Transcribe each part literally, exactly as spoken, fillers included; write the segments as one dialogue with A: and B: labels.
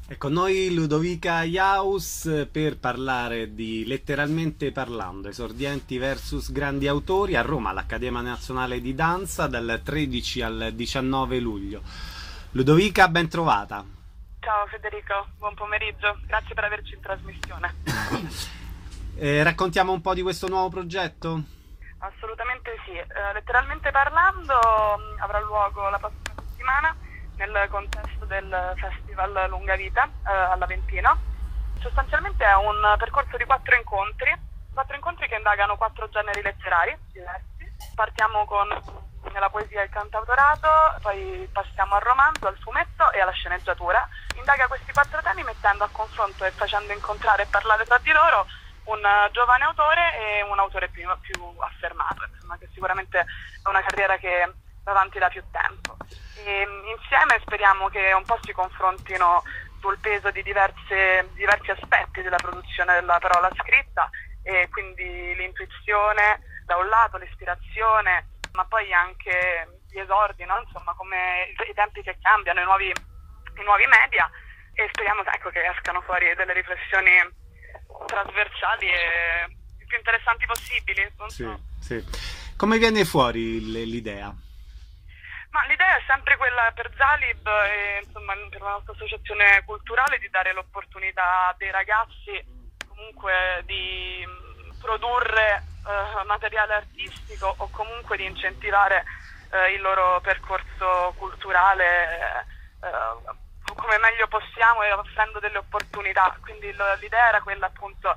A: Ecco, noi Ludovica Iaus per parlare di Letteralmente Parlando, esordienti versus grandi autori a Roma, all'Accademia Nazionale di Danza dal tredici al diciannove luglio. Ludovica, ben trovata.
B: Ciao Federico, buon pomeriggio, grazie per averci in trasmissione.
A: Eh, raccontiamo un po' di questo nuovo progetto?
B: Assolutamente sì, eh, letteralmente parlando mh, avrà luogo la prossima settimana nel contesto del Festival Lunga Vita eh, all'Aventino. Sostanzialmente è un percorso di quattro incontri, quattro incontri che indagano quattro generi letterari diversi. Partiamo con la poesia e il cantautorato, poi passiamo al romanzo, al fumetto e alla sceneggiatura. Indaga questi quattro temi mettendo a confronto e facendo incontrare e parlare tra di loro un giovane autore e un autore più, più affermato, insomma, che sicuramente è una carriera che va avanti da più tempo. E insieme speriamo che un po' si confrontino sul peso di diverse, diversi aspetti della produzione della parola scritta, e quindi l'intuizione da un lato, l'ispirazione, ma poi anche gli esordi, no? Insomma, come i tempi che cambiano, i nuovi, i nuovi media, e speriamo, ecco, che escano fuori delle riflessioni trasversali e i più interessanti possibili. Non
A: Sì,
B: so.
A: sì. Come viene fuori l'idea?
B: Ma l'idea è sempre quella per Zalib e insomma per la nostra associazione culturale di dare l'opportunità a dei ragazzi comunque di produrre eh, materiale artistico o comunque di incentivare eh, il loro percorso culturale eh, come meglio possiamo e offrendo delle opportunità. Quindi l'idea era quella appunto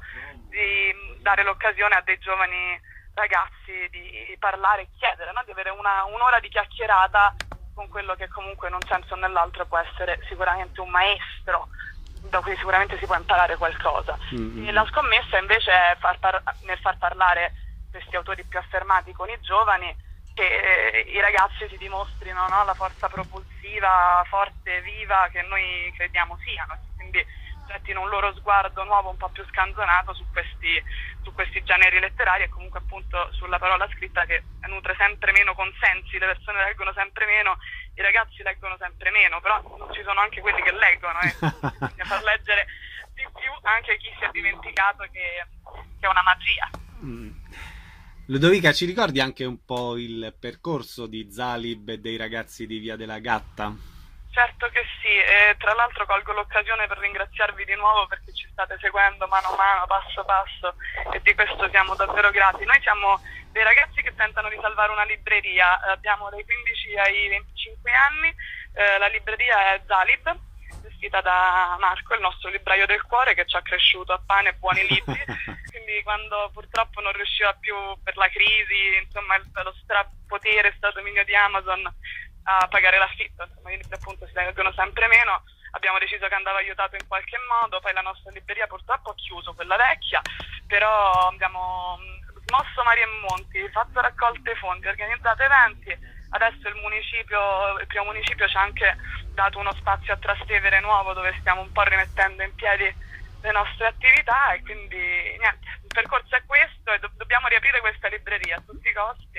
B: di dare l'occasione a dei giovani ragazzi di parlare e chiedere, no? Di avere una, un'ora di chiacchierata con quello che comunque in un senso o nell'altro può essere sicuramente un maestro da cui sicuramente si può imparare qualcosa. Mm-hmm. E la scommessa invece è far par- nel far parlare questi autori più affermati con i giovani, che eh, i ragazzi si dimostrino, no? La forza propulsiva, forte, viva che noi crediamo siano, quindi gettino un loro sguardo nuovo un po' più scanzonato su questi, su questi generi letterari e comunque appunto sulla parola scritta che nutre sempre meno consensi, le persone leggono sempre meno, i ragazzi leggono sempre meno, però ci sono anche quelli che leggono, eh. Bisogna far leggere di più anche chi si è dimenticato che, che è una magia.
A: Mm. Ludovica, ci ricordi anche un po' il percorso di Zalib e dei ragazzi di Via della Gatta?
B: Certo che sì, e tra l'altro colgo l'occasione per ringraziarvi di nuovo perché ci state seguendo mano a mano, passo passo, e di questo siamo davvero grati. Noi siamo dei ragazzi che tentano di salvare una libreria, abbiamo dai quindici ai venticinque anni, eh, la libreria è Zalib, gestita da Marco, il nostro libraio del cuore, che ci ha cresciuto a pane e buoni libri, quindi quando purtroppo non riusciva più per la crisi, insomma lo strapotere stato-dominio di Amazon a pagare l'affitto, insomma i libri appunto si leggono sempre meno, abbiamo deciso che andava aiutato in qualche modo, poi la nostra libreria purtroppo ha chiuso, quella vecchia, però abbiamo smosso mari e monti, fatto raccolte fondi, organizzato eventi, adesso il municipio, il primo municipio ci ha anche dato uno spazio a Trastevere nuovo dove stiamo un po' rimettendo in piedi le nostre attività e quindi niente, il percorso è questo e do- dobbiamo riaprire questa libreria a tutti i costi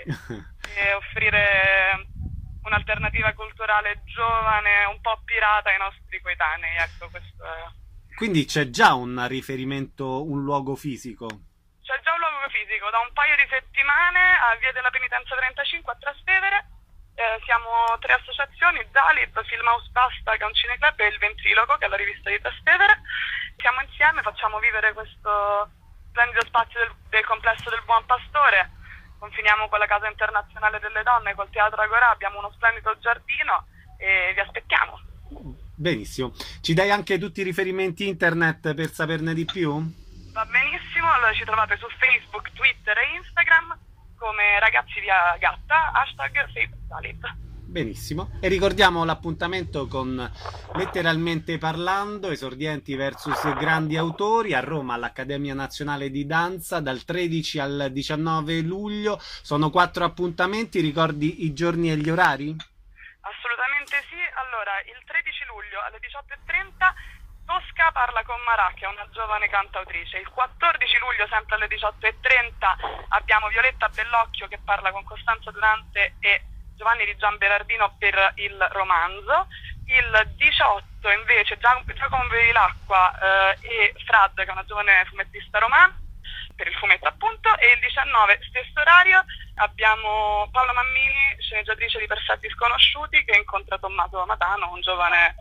B: e offrire un'alternativa culturale giovane, un po' pirata ai nostri coetanei, ecco, questo è.
A: Quindi c'è già un riferimento, un luogo fisico?
B: C'è già un luogo fisico, da un paio di settimane a Via della Penitenza trentacinque a Trastevere, eh, siamo tre associazioni, Zalib, Film House Pasta, che è un cineclub, e il Ventriloco, che è la rivista di Trastevere. Siamo insieme, facciamo vivere questo splendido spazio del, del complesso del Buon Pastore, confiniamo con la Casa Internazionale delle Donne, col Teatro Agorà, abbiamo uno splendido giardino e vi aspettiamo.
A: Benissimo. Ci dai anche tutti i riferimenti internet per saperne di più?
B: Va benissimo, allora ci trovate su Facebook, Twitter e Instagram come Ragazzi Via Gatta, hashtag SaveZalib.
A: Benissimo. E ricordiamo l'appuntamento con Letteralmente Parlando, esordienti versus grandi autori a Roma all'Accademia Nazionale di Danza dal tredici al diciannove luglio. Sono quattro appuntamenti, ricordi i giorni e gli orari?
B: Assolutamente sì. Allora, il tredici luglio alle diciotto e trenta Tosca parla con Marà, che è una giovane cantautrice. Il quattordici luglio, sempre alle diciotto e trenta, abbiamo Violetta Bellocchio che parla con Costanza Durante e Giovanni di Giamberardino per il romanzo. Il diciotto invece Giacomo Bevilacqua eh, e Frad, che è una giovane fumettista romana, per il fumetto appunto, e il diciannove, stesso orario, abbiamo Paola Mammini, sceneggiatrice di Perfetti Sconosciuti, che incontra Tommaso Matano, un giovane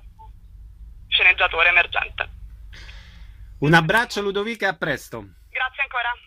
B: sceneggiatore emergente.
A: Un abbraccio Ludovica, a presto.
B: Grazie ancora.